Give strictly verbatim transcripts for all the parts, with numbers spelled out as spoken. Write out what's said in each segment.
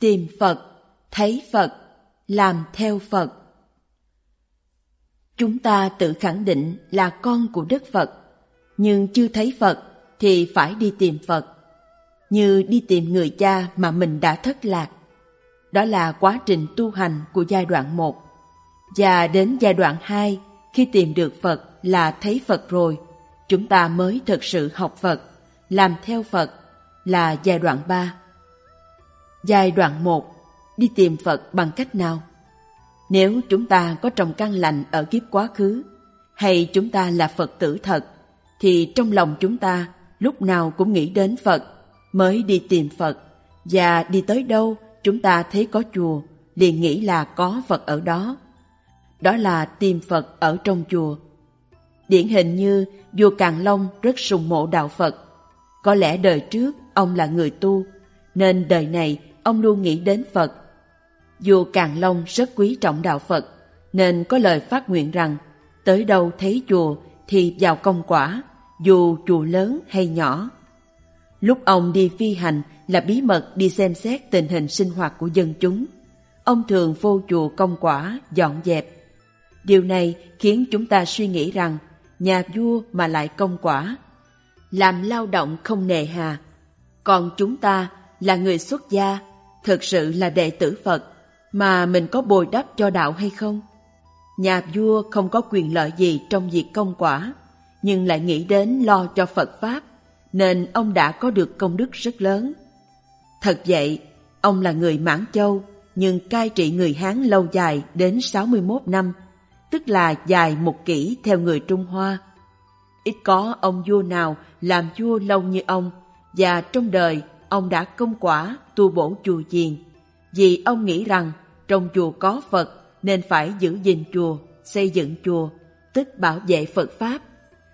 Tìm Phật, thấy Phật, làm theo Phật. Chúng ta tự khẳng định là con của Đức Phật, nhưng chưa thấy Phật thì phải đi tìm Phật. Như đi tìm người cha mà mình đã thất lạc. Đó là quá trình tu hành của giai đoạn một. Và đến giai đoạn hai, khi tìm được Phật là thấy Phật rồi, chúng ta mới thực sự học Phật, làm theo Phật, là giai đoạn ba. Giai đoạn một, đi tìm Phật bằng cách nào? Nếu chúng ta có trồng căn lành ở kiếp quá khứ, hay chúng ta là Phật tử thật, thì trong lòng chúng ta lúc nào cũng nghĩ đến Phật, mới đi tìm Phật. Và đi tới đâu chúng ta thấy có chùa, liền nghĩ là có Phật ở đó. Đó là tìm Phật ở trong chùa. Điển hình như vua Càn Long rất sùng mộ đạo Phật. Có lẽ đời trước ông là người tu, nên đời này ông luôn nghĩ đến Phật. Vua Càn Long rất quý trọng đạo Phật, nên có lời phát nguyện rằng tới đâu thấy chùa thì vào công quả, dù chùa lớn hay nhỏ. Lúc ông đi phi hành là bí mật đi xem xét tình hình sinh hoạt của dân chúng. Ông thường vô chùa công quả, dọn dẹp. Điều này khiến chúng ta suy nghĩ rằng nhà vua mà lại công quả, làm lao động không nề hà. Còn chúng ta là người xuất gia, thực sự là đệ tử Phật, mà mình có bồi đắp cho đạo hay không? Nhà vua không có quyền lợi gì trong việc công quả, nhưng lại nghĩ đến lo cho Phật Pháp, nên ông đã có được công đức rất lớn. Thật vậy, ông là người Mãn Châu, nhưng cai trị người Hán lâu dài đến sáu mươi mốt năm, tức là dài một kỷ theo người Trung Hoa. Ít có ông vua nào làm vua lâu như ông, và trong đời ông đã công quả tu bổ chùa chiền, vì ông nghĩ rằng trong chùa có Phật nên phải giữ gìn chùa, xây dựng chùa, tức bảo vệ Phật Pháp.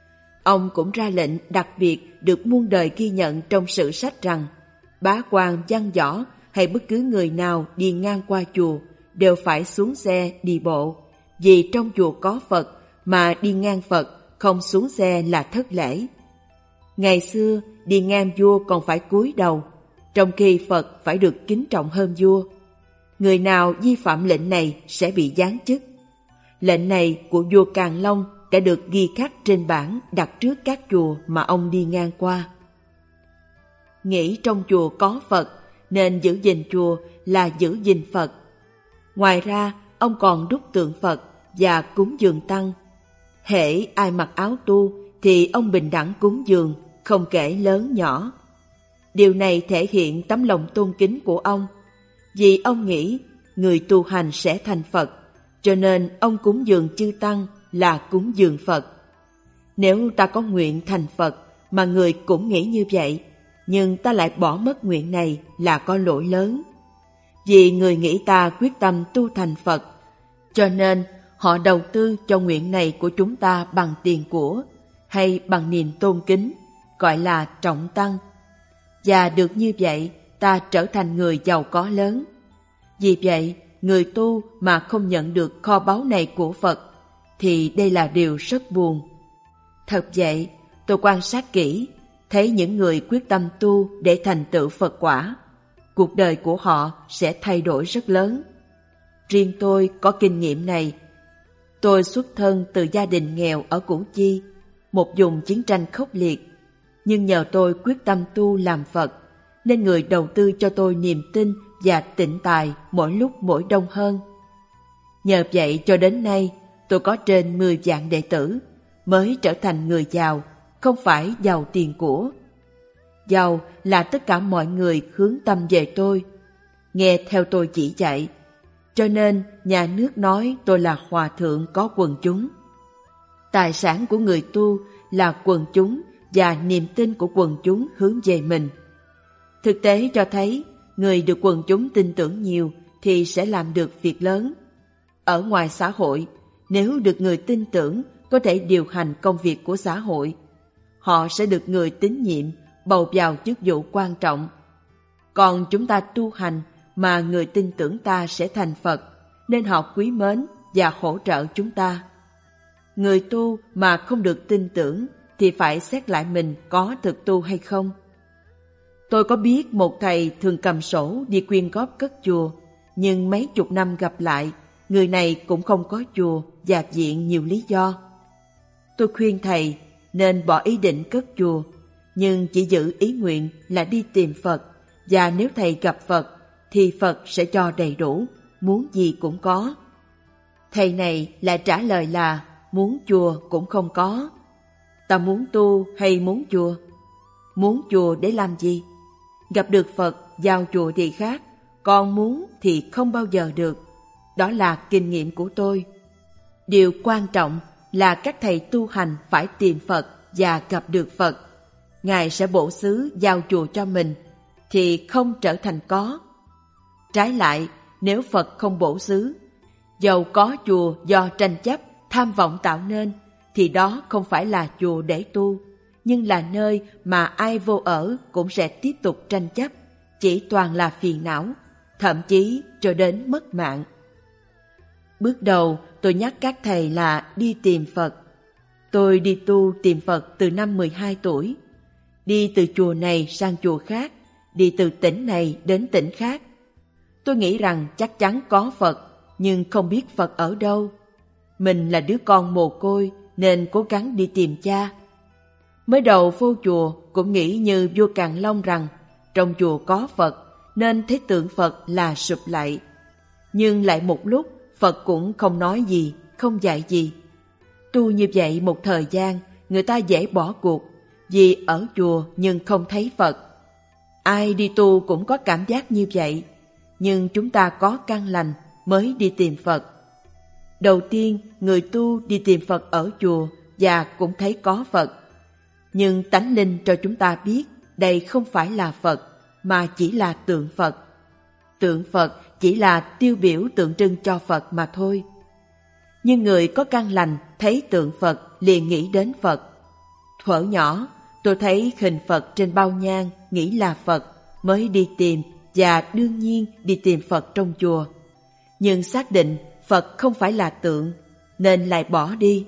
Ông cũng ra lệnh đặc biệt được muôn đời ghi nhận trong sử sách rằng bá quan văn võ hay bất cứ người nào đi ngang qua chùa đều phải xuống xe đi bộ, vì trong chùa có Phật mà đi ngang Phật không xuống xe là thất lễ. Ngày xưa đi ngang vua còn phải cúi đầu, trong khi Phật phải được kính trọng hơn vua. Người nào vi phạm lệnh này sẽ bị giáng chức. Lệnh này của vua Càn Long đã được ghi khắc trên bảng đặt trước các chùa mà ông đi ngang qua. Nghĩ trong chùa có Phật nên giữ gìn chùa là giữ gìn Phật. Ngoài ra, ông còn đúc tượng Phật và cúng dường tăng. Hễ ai mặc áo tu thì ông bình đẳng cúng dường, không kể lớn nhỏ. Điều này thể hiện tấm lòng tôn kính của ông, vì ông nghĩ người tu hành sẽ thành Phật, cho nên ông cúng dường chư tăng là cúng dường Phật. Nếu ta có nguyện thành Phật mà người cũng nghĩ như vậy, nhưng ta lại bỏ mất nguyện này là có lỗi lớn. Vì người nghĩ ta quyết tâm tu thành Phật, cho nên họ đầu tư cho nguyện này của chúng ta bằng tiền của hay bằng niềm tôn kính, gọi là trọng tăng. Và được như vậy, ta trở thành người giàu có lớn. Vì vậy, người tu mà không nhận được kho báu này của Phật, thì đây là điều rất buồn. Thật vậy, tôi quan sát kỹ, thấy những người quyết tâm tu để thành tựu Phật quả, cuộc đời của họ sẽ thay đổi rất lớn. Riêng tôi có kinh nghiệm này. Tôi xuất thân từ gia đình nghèo ở Củ Chi, một vùng chiến tranh khốc liệt. Nhưng nhờ tôi quyết tâm tu làm Phật, nên người đầu tư cho tôi niềm tin và tịnh tài mỗi lúc mỗi đông hơn. Nhờ vậy cho đến nay, tôi có trên mười vạn đệ tử, mới trở thành người giàu, không phải giàu tiền của. Giàu là tất cả mọi người hướng tâm về tôi, nghe theo tôi chỉ dạy. Cho nên nhà nước nói tôi là hòa thượng có quần chúng. Tài sản của người tu là quần chúng và niềm tin của quần chúng hướng về mình. Thực tế cho thấy, người được quần chúng tin tưởng nhiều thì sẽ làm được việc lớn. Ở ngoài xã hội, nếu được người tin tưởng có thể điều hành công việc của xã hội, họ sẽ được người tín nhiệm bầu vào chức vụ quan trọng. Còn chúng ta tu hành mà người tin tưởng ta sẽ thành Phật, nên họ quý mến và hỗ trợ chúng ta. Người tu mà không được tin tưởng thì phải xét lại mình có thực tu hay không. Tôi có biết một thầy thường cầm sổ đi quyên góp cất chùa, nhưng mấy chục năm gặp lại, người này cũng không có chùa và viện nhiều lý do. Tôi khuyên thầy nên bỏ ý định cất chùa, nhưng chỉ giữ ý nguyện là đi tìm Phật, và nếu thầy gặp Phật thì Phật sẽ cho đầy đủ, muốn gì cũng có. Thầy này lại trả lời là muốn chùa cũng không có. Ta muốn tu hay muốn chùa? Muốn chùa để làm gì? Gặp được Phật vào chùa thì khác, còn muốn thì không bao giờ được. Đó là kinh nghiệm của tôi. Điều quan trọng là các thầy tu hành phải tìm Phật và gặp được Phật. Ngài sẽ bổ xứ giao chùa cho mình, thì không trở thành có. Trái lại, nếu Phật không bổ xứ, dầu có chùa do tranh chấp, tham vọng tạo nên, thì đó không phải là chùa để tu, nhưng là nơi mà ai vô ở cũng sẽ tiếp tục tranh chấp, chỉ toàn là phiền não, thậm chí cho đến mất mạng. Bước đầu tôi nhắc các thầy là đi tìm Phật. Tôi đi tu tìm Phật từ năm mười hai tuổi. Đi từ chùa này sang chùa khác, đi từ tỉnh này đến tỉnh khác. Tôi nghĩ rằng chắc chắn có Phật, nhưng không biết Phật ở đâu. Mình là đứa con mồ côi nên cố gắng đi tìm cha. Mới đầu vô chùa cũng nghĩ như vua Càn Long rằng trong chùa có Phật nên thấy tượng Phật là sụp lạy. Nhưng lại một lúc Phật cũng không nói gì, không dạy gì. Tu như vậy một thời gian, người ta dễ bỏ cuộc, vì ở chùa nhưng không thấy Phật. Ai đi tu cũng có cảm giác như vậy, nhưng chúng ta có căn lành mới đi tìm Phật. Đầu tiên, người tu đi tìm Phật ở chùa và cũng thấy có Phật. Nhưng tánh linh cho chúng ta biết đây không phải là Phật, mà chỉ là tượng Phật. Tượng Phật chỉ là tiêu biểu tượng trưng cho Phật mà thôi. Nhưng người có căn lành thấy tượng Phật liền nghĩ đến Phật. Thuở nhỏ, tôi thấy hình Phật trên bao nhang nghĩ là Phật, mới đi tìm và đương nhiên đi tìm Phật trong chùa. Nhưng xác định Phật không phải là tượng, nên lại bỏ đi.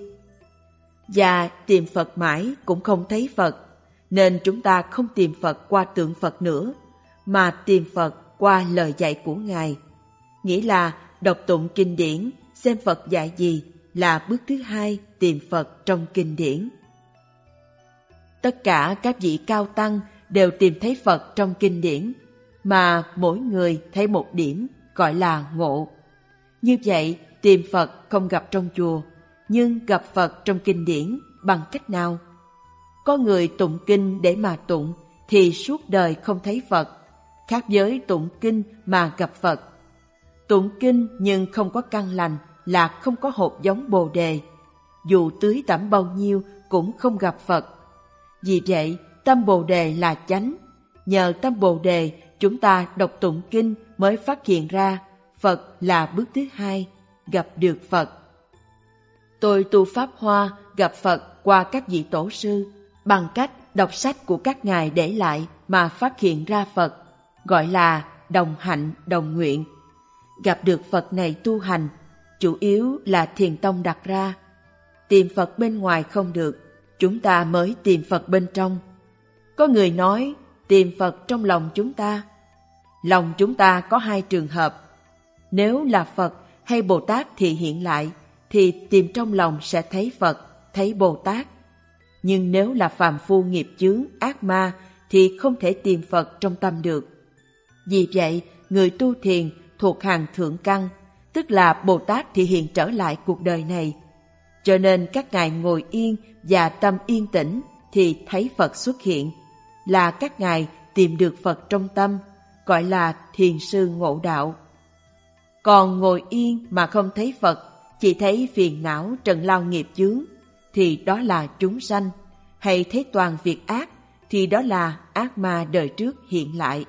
Và tìm Phật mãi cũng không thấy Phật, nên chúng ta không tìm Phật qua tượng Phật nữa, mà tìm Phật qua lời dạy của Ngài. Nghĩa là đọc tụng kinh điển, xem Phật dạy gì là bước thứ hai tìm Phật trong kinh điển. Tất cả các vị cao tăng đều tìm thấy Phật trong kinh điển, mà mỗi người thấy một điểm gọi là ngộ. Như vậy, tìm Phật không gặp trong chùa, nhưng gặp Phật trong kinh điển bằng cách nào? Có người tụng kinh để mà tụng thì suốt đời không thấy Phật, khác với tụng kinh mà gặp Phật. Tụng kinh nhưng không có căn lành là không có hột giống Bồ Đề, dù tưới tẩm bao nhiêu cũng không gặp Phật. Vì vậy, tâm Bồ Đề là chánh. Nhờ tâm Bồ Đề, chúng ta đọc tụng kinh mới phát hiện ra Phật là bước thứ hai, gặp được Phật. Tôi tu Pháp Hoa gặp Phật qua các vị tổ sư, bằng cách đọc sách của các ngài để lại mà phát hiện ra Phật, gọi là đồng hạnh đồng nguyện. Gặp được Phật này tu hành, chủ yếu là Thiền Tông đặt ra. Tìm Phật bên ngoài không được, chúng ta mới tìm Phật bên trong. Có người nói tìm Phật trong lòng chúng ta. Lòng chúng ta có hai trường hợp. Nếu là Phật hay Bồ Tát thì hiện lại, thì tìm trong lòng sẽ thấy Phật, thấy Bồ Tát. Nhưng nếu là phàm phu nghiệp chướng, ác ma thì không thể tìm Phật trong tâm được. Vì vậy, người tu thiền thuộc hàng thượng căn, tức là Bồ Tát thì hiện trở lại cuộc đời này. Cho nên các ngài ngồi yên và tâm yên tĩnh thì thấy Phật xuất hiện, là các ngài tìm được Phật trong tâm, gọi là thiền sư ngộ đạo. Còn ngồi yên mà không thấy Phật, chỉ thấy phiền não trần lao nghiệp chướng, thì đó là chúng sanh, hay thấy toàn việc ác, thì đó là ác ma đời trước hiện lại.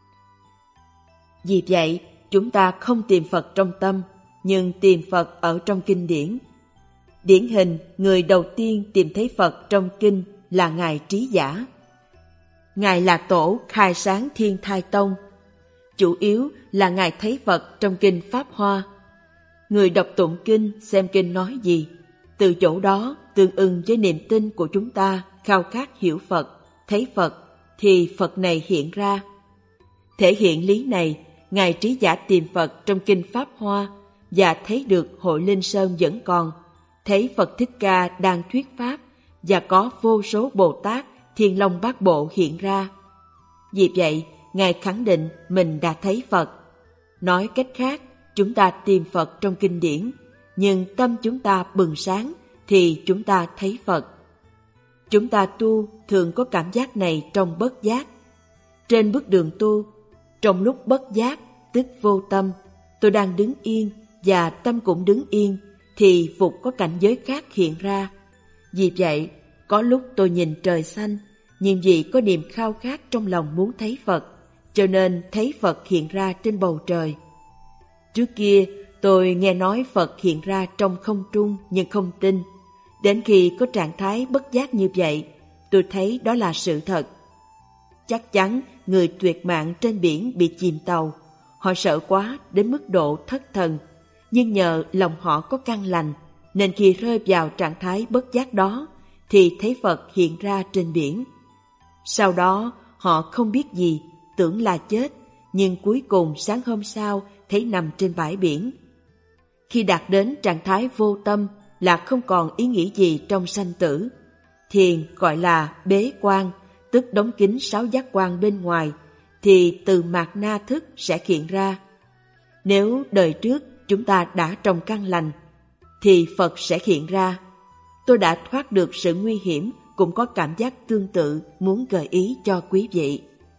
Vì vậy, chúng ta không tìm Phật trong tâm, nhưng tìm Phật ở trong kinh điển. Điển hình, người đầu tiên tìm thấy Phật trong kinh là Ngài Trí Giả. Ngài là tổ khai sáng Thiên Thai Tông. Chủ yếu là Ngài thấy Phật trong kinh Pháp Hoa. Người đọc tụng kinh, xem kinh nói gì, từ chỗ đó tương ưng với niềm tin của chúng ta khao khát hiểu Phật, thấy Phật, thì Phật này hiện ra. Thể hiện lý này, Ngài Trí Giả tìm Phật trong Kinh Pháp Hoa và thấy được hội Linh Sơn vẫn còn, thấy Phật Thích Ca đang thuyết Pháp và có vô số Bồ Tát, Thiên Long Bát Bộ hiện ra. Vì vậy, Ngài khẳng định mình đã thấy Phật. Nói cách khác, chúng ta tìm Phật trong kinh điển, nhưng tâm chúng ta bừng sáng thì chúng ta thấy Phật. Chúng ta tu thường có cảm giác này trong bất giác. Trên bước đường tu, trong lúc bất giác, tức vô tâm, tôi đang đứng yên và tâm cũng đứng yên, thì phục có cảnh giới khác hiện ra. Vì vậy, có lúc tôi nhìn trời xanh, nhưng vì có niềm khao khát trong lòng muốn thấy Phật, cho nên thấy Phật hiện ra trên bầu trời. Trước kia, tôi nghe nói Phật hiện ra trong không trung nhưng không tin. Đến khi có trạng thái bất giác như vậy, tôi thấy đó là sự thật. Chắc chắn người tuyệt mạng trên biển bị chìm tàu, họ sợ quá đến mức độ thất thần, nhưng nhờ lòng họ có căn lành, nên khi rơi vào trạng thái bất giác đó, thì thấy Phật hiện ra trên biển. Sau đó, họ không biết gì, tưởng là chết, nhưng cuối cùng sáng hôm sau thấy nằm trên bãi biển. Khi đạt đến trạng thái vô tâm là không còn ý nghĩ gì trong sanh tử. Thiền gọi là bế quan, tức đóng kín sáu giác quan bên ngoài, thì từ mạt na thức sẽ hiện ra. Nếu đời trước chúng ta đã trồng căn lành, thì Phật sẽ hiện ra. Tôi đã thoát được sự nguy hiểm, cũng có cảm giác tương tự muốn gợi ý cho quý vị.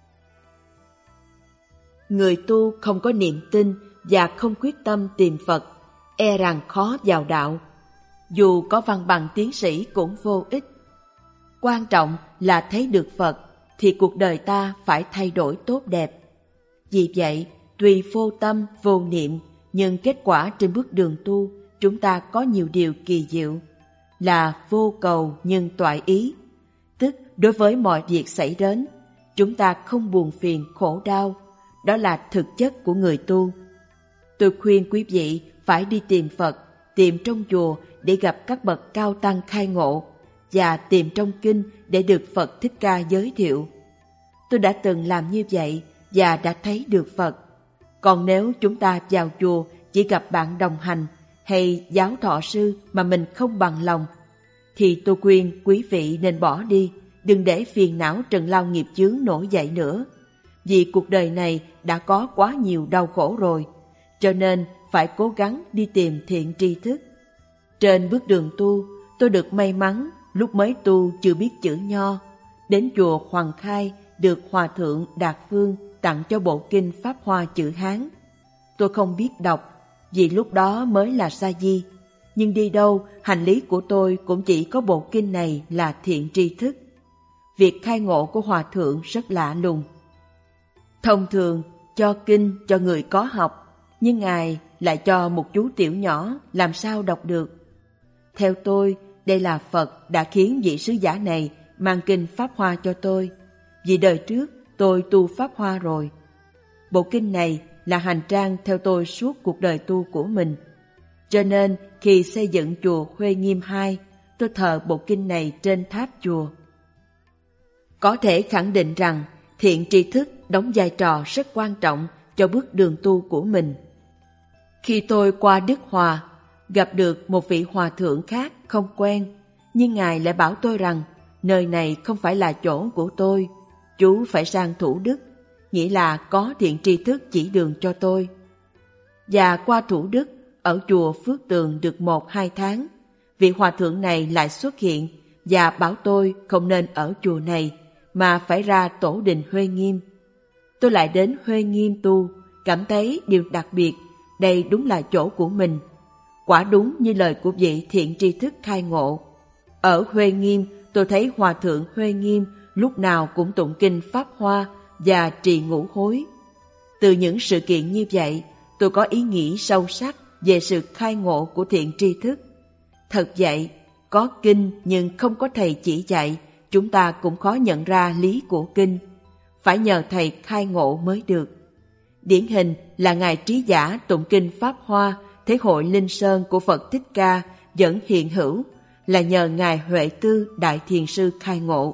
Người tu không có niềm tin và không quyết tâm tìm Phật, e rằng khó vào đạo. Dù có văn bằng tiến sĩ cũng vô ích. Quan trọng là thấy được Phật, thì cuộc đời ta phải thay đổi tốt đẹp. Vì vậy, tuy vô tâm, vô niệm, nhưng kết quả trên bước đường tu, chúng ta có nhiều điều kỳ diệu, là vô cầu nhưng toại ý. Tức đối với mọi việc xảy đến, chúng ta không buồn phiền khổ đau. Đó là thực chất của người tu. Tôi khuyên quý vị phải đi tìm Phật, tìm trong chùa để gặp các bậc cao tăng khai ngộ, và tìm trong kinh để được Phật Thích Ca giới thiệu. Tôi đã từng làm như vậy và đã thấy được Phật. Còn nếu chúng ta vào chùa chỉ gặp bạn đồng hành hay giáo thọ sư mà mình không bằng lòng, thì tôi khuyên quý vị nên bỏ đi, đừng để phiền não trần lao nghiệp chướng nổi dậy nữa. Vì cuộc đời này đã có quá nhiều đau khổ rồi, cho nên phải cố gắng đi tìm thiện tri thức. Trên bước đường tu, tôi được may mắn lúc mới tu chưa biết chữ Nho, đến chùa Hoàng Khai được Hòa Thượng Đạt Phương tặng cho bộ kinh Pháp Hoa chữ Hán. Tôi không biết đọc, vì lúc đó mới là sa di, nhưng đi đâu hành lý của tôi cũng chỉ có bộ kinh này là thiện tri thức. Việc khai ngộ của Hòa Thượng rất lạ lùng. Thông thường cho kinh cho người có học, nhưng Ngài lại cho một chú tiểu nhỏ làm sao đọc được. Theo tôi, đây là Phật đã khiến vị sứ giả này mang kinh Pháp Hoa cho tôi, vì đời trước tôi tu Pháp Hoa rồi. Bộ kinh này là hành trang theo tôi suốt cuộc đời tu của mình. Cho nên khi xây dựng chùa Huê Nghiêm hai, tôi thờ bộ kinh này trên tháp chùa. Có thể khẳng định rằng thiện tri thức đóng vai trò rất quan trọng cho bước đường tu của mình. Khi tôi qua Đức Hòa, gặp được một vị hòa thượng khác không quen, nhưng Ngài lại bảo tôi rằng nơi này không phải là chỗ của tôi, chú phải sang Thủ Đức, nghĩa là có thiện tri thức chỉ đường cho tôi. Và qua Thủ Đức, ở chùa Phước Tường được một hai tháng, vị hòa thượng này lại xuất hiện và bảo tôi không nên ở chùa này, mà phải ra tổ đình Huê Nghiêm. Tôi lại đến Huê Nghiêm tu, cảm thấy điều đặc biệt, đây đúng là chỗ của mình. Quả đúng như lời của vị thiện tri thức khai ngộ. Ở Huê Nghiêm, tôi thấy Hòa Thượng Huê Nghiêm lúc nào cũng tụng kinh Pháp Hoa và trì ngũ hối. Từ những sự kiện như vậy, tôi có ý nghĩ sâu sắc về sự khai ngộ của thiện tri thức. Thật vậy, có kinh nhưng không có thầy chỉ dạy, chúng ta cũng khó nhận ra lý của kinh. Phải nhờ thầy khai ngộ mới được. Điển hình là Ngài Trí Giả tụng kinh Pháp Hoa, Thế hội Linh Sơn của Phật Thích Ca vẫn hiện hữu, là nhờ Ngài Huệ Tư Đại Thiền Sư khai ngộ.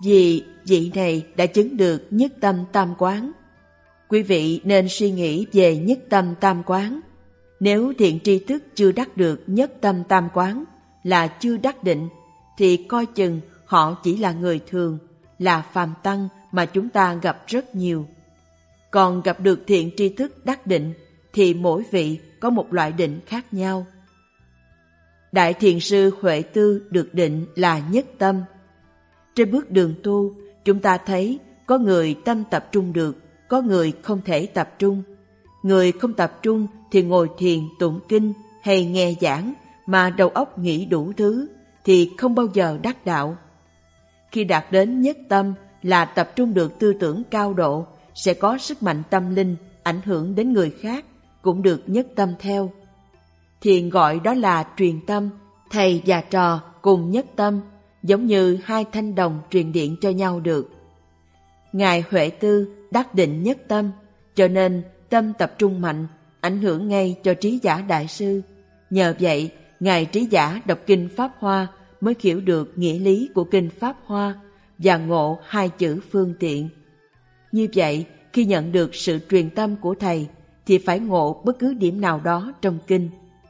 Vì vị này đã chứng được nhất tâm tam quán. Quý vị nên suy nghĩ về nhất tâm tam quán. Nếu thiện tri thức chưa đắc được nhất tâm tam quán, là chưa đắc định, thì coi chừng họ chỉ là người thường, là phàm tăng mà chúng ta gặp rất nhiều. Còn gặp được thiện tri thức đắc định, thì mỗi vị có một loại định khác nhau. Đại Thiền sư Huệ Tư được định là nhất tâm. Trên bước đường tu, chúng ta thấy có người tâm tập trung được, có người không thể tập trung. Người không tập trung thì ngồi thiền tụng kinh hay nghe giảng mà đầu óc nghĩ đủ thứ thì không bao giờ đắc đạo. Khi đạt đến nhất tâm là tập trung được tư tưởng cao độ, sẽ có sức mạnh tâm linh ảnh hưởng đến người khác, cũng được nhất tâm theo. Thiền gọi đó là truyền tâm, thầy và trò cùng nhất tâm, giống như hai thanh đồng truyền điện cho nhau được. Ngài Huệ Tư đắc định nhất tâm, cho nên tâm tập trung mạnh, ảnh hưởng ngay cho Trí Giả Đại Sư. Nhờ vậy, Ngài Trí Giả đọc kinh Pháp Hoa mới hiểu được nghĩa lý của kinh Pháp Hoa và ngộ hai chữ phương tiện. Như vậy, khi nhận được sự truyền tâm của Thầy, thì phải ngộ bất cứ điểm nào đó trong kinh.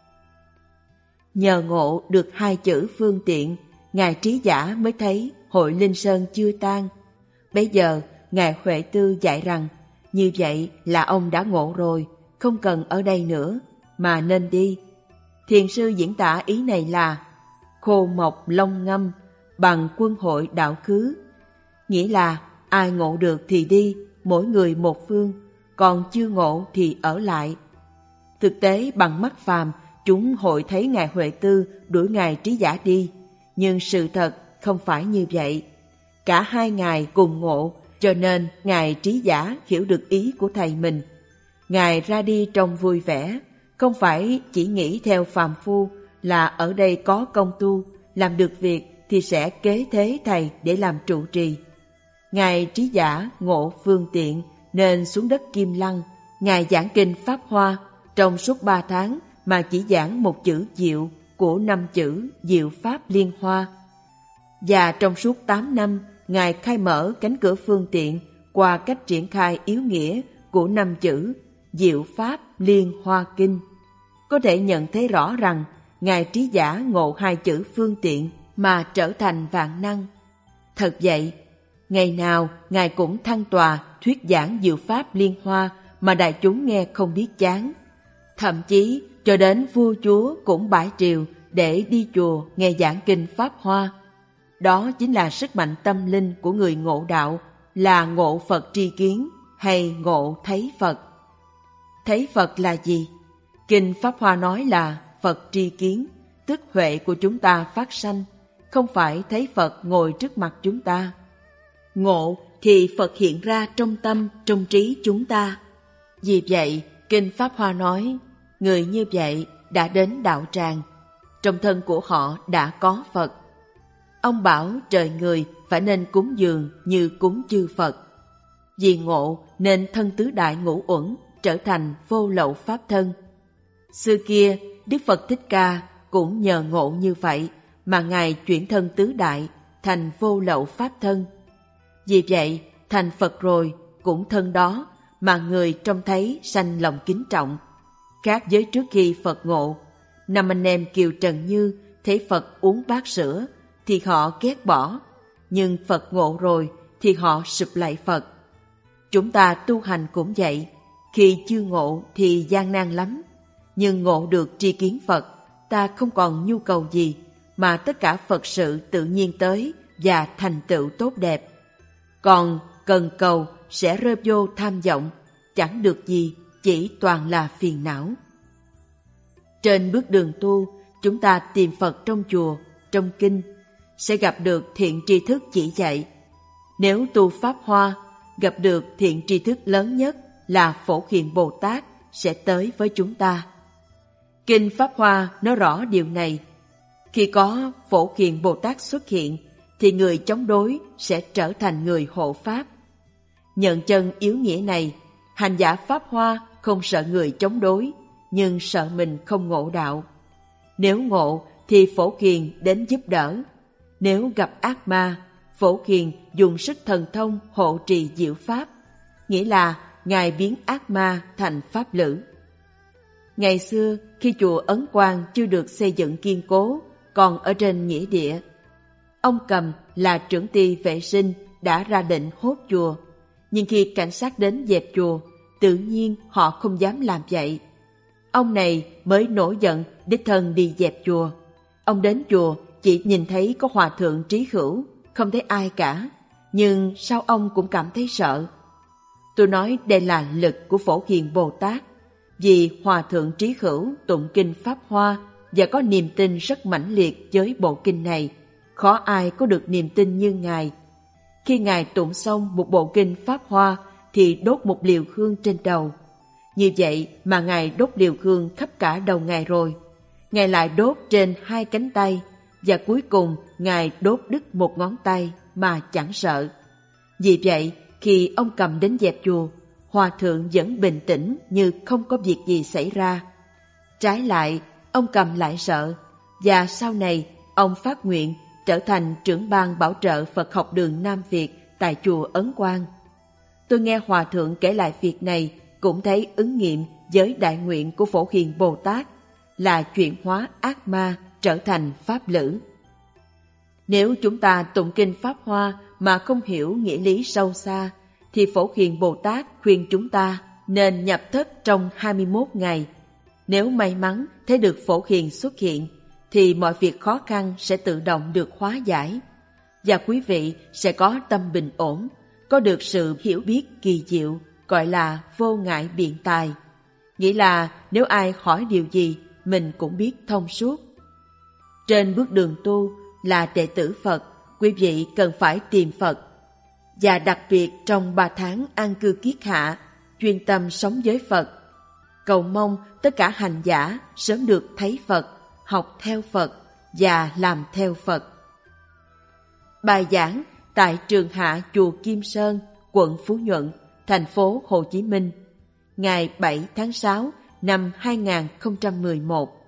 Nhờ ngộ được hai chữ phương tiện, Ngài Trí Giả mới thấy hội Linh Sơn chưa tan. Bây giờ, Ngài Huệ Tư dạy rằng, như vậy là ông đã ngộ rồi, không cần ở đây nữa, mà nên đi. Thiền sư diễn tả ý này là khô mộc long ngâm, bằng quân hội đạo khứ. Nghĩa là ai ngộ được thì đi, mỗi người một phương, còn chưa ngộ thì ở lại. Thực tế bằng mắt phàm, chúng hội thấy Ngài Huệ Tư đuổi Ngài Trí Giả đi, nhưng sự thật không phải như vậy. Cả hai ngài cùng ngộ, cho nên Ngài Trí Giả hiểu được ý của thầy mình. Ngài ra đi trong vui vẻ, không phải chỉ nghĩ theo phàm phu là ở đây có công tu, làm được việc thì sẽ kế thế thầy để làm trụ trì. Ngài Trí Giả ngộ phương tiện nên xuống đất Kim Lăng. Ngài giảng kinh Pháp Hoa trong suốt ba tháng mà chỉ giảng một chữ diệu của năm chữ Diệu Pháp Liên Hoa. Và trong suốt tám năm, Ngài khai mở cánh cửa phương tiện qua cách triển khai yếu nghĩa của năm chữ Diệu Pháp Liên Hoa Kinh. Có thể nhận thấy rõ rằng Ngài Trí Giả ngộ hai chữ phương tiện mà trở thành vạn năng. Thật vậy, ngày nào Ngài cũng thăng tòa thuyết giảng Diệu Pháp Liên Hoa mà đại chúng nghe không biết chán. Thậm chí cho đến vua chúa cũng bãi triều để đi chùa nghe giảng kinh Pháp Hoa. Đó chính là sức mạnh tâm linh của người ngộ đạo, là ngộ Phật tri kiến hay ngộ thấy Phật. Thấy Phật là gì? Kinh Pháp Hoa nói là Phật tri kiến, tức huệ của chúng ta phát sanh, không phải thấy Phật ngồi trước mặt chúng ta. Ngộ thì Phật hiện ra trong tâm, trong trí chúng ta. Vì vậy, kinh Pháp Hoa nói, người như vậy đã đến đạo tràng, trong thân của họ đã có Phật. Ông bảo trời người phải nên cúng dường như cúng chư Phật. Vì ngộ nên thân tứ đại ngũ uẩn trở thành vô lậu pháp thân. Xưa kia, Đức Phật Thích Ca cũng nhờ ngộ như vậy mà Ngài chuyển thân tứ đại thành vô lậu pháp thân. Vì vậy, thành Phật rồi cũng thân đó mà người trông thấy sanh lòng kính trọng. Khác với trước khi Phật ngộ, năm anh em Kiều Trần Như thấy Phật uống bát sữa thì họ ghét bỏ, nhưng Phật ngộ rồi thì họ sụp lạy Phật. Chúng ta tu hành cũng vậy, khi chưa ngộ thì gian nan lắm, nhưng ngộ được tri kiến Phật, ta không còn nhu cầu gì, mà tất cả Phật sự tự nhiên tới và thành tựu tốt đẹp. Còn cần cầu sẽ rơi vô tham vọng, chẳng được gì, chỉ toàn là phiền não. Trên bước đường tu, chúng ta tìm Phật trong chùa, trong kinh, sẽ gặp được thiện tri thức chỉ dạy. Nếu tu Pháp Hoa, gặp được thiện tri thức lớn nhất là Phổ Hiền Bồ Tát sẽ tới với chúng ta. Kinh Pháp Hoa nói rõ điều này. Khi có Phổ Hiền Bồ Tát xuất hiện, thì người chống đối sẽ trở thành người hộ Pháp. Nhận chân yếu nghĩa này, hành giả Pháp Hoa không sợ người chống đối, nhưng sợ mình không ngộ đạo. Nếu ngộ thì Phổ Hiền đến giúp đỡ. Nếu gặp ác ma, Phổ Hiền dùng sức thần thông hộ trì diệu pháp, nghĩa là Ngài biến ác ma thành pháp lữ. Ngày xưa, khi chùa Ấn Quang chưa được xây dựng kiên cố, còn ở trên nghĩa địa, ông Cầm là trưởng ty vệ sinh đã ra lệnh hốt chùa. Nhưng khi cảnh sát đến dẹp chùa, tự nhiên họ không dám làm vậy. Ông này mới nổi giận đích thân đi dẹp chùa. Ông đến chùa chỉ nhìn thấy có hòa thượng Trí Hữu, không thấy ai cả, nhưng sao ông cũng cảm thấy sợ. Tôi nói đây là lực của Phổ Hiền Bồ Tát, vì hòa thượng Trí Hữu tụng kinh Pháp Hoa và có niềm tin rất mãnh liệt với bộ kinh này, khó ai có được niềm tin như Ngài. Khi Ngài tụng xong một bộ kinh Pháp Hoa thì đốt một liều hương trên đầu. Như vậy mà Ngài đốt liều hương khắp cả đầu Ngài rồi. Ngài lại đốt trên hai cánh tay, và cuối cùng Ngài đốt đứt một ngón tay mà chẳng sợ. Vì vậy, khi ông Cầm đến dẹp chùa, hòa thượng vẫn bình tĩnh như không có việc gì xảy ra. Trái lại, ông Cầm lại sợ, và sau này ông phát nguyện trở thành trưởng ban bảo trợ Phật học đường Nam Việt tại chùa Ấn Quang. Tôi nghe hòa thượng kể lại việc này cũng thấy ứng nghiệm với đại nguyện của Phổ Hiền Bồ Tát là chuyển hóa ác ma trở thành pháp lữ. Nếu chúng ta tụng kinh Pháp Hoa mà không hiểu nghĩa lý sâu xa, thì Phổ Hiền Bồ Tát khuyên chúng ta nên nhập thất trong hai mươi mốt ngày. Nếu may mắn thấy được Phổ Hiền xuất hiện, thì mọi việc khó khăn sẽ tự động được hóa giải, và quý vị sẽ có tâm bình ổn, có được sự hiểu biết kỳ diệu, gọi là vô ngại biện tài. Nghĩa là nếu ai hỏi điều gì, mình cũng biết thông suốt. Trên bước đường tu là đệ tử Phật, quý vị cần phải tìm Phật. Và đặc biệt trong ba tháng an cư kiết hạ, chuyên tâm sống với Phật. Cầu mong tất cả hành giả sớm được thấy Phật, học theo Phật và làm theo Phật. Bài giảng tại Trường Hạ chùa Kim Sơn, quận Phú Nhuận, thành phố Hồ Chí Minh, ngày bảy tháng sáu năm hai nghìn không trăm mười một.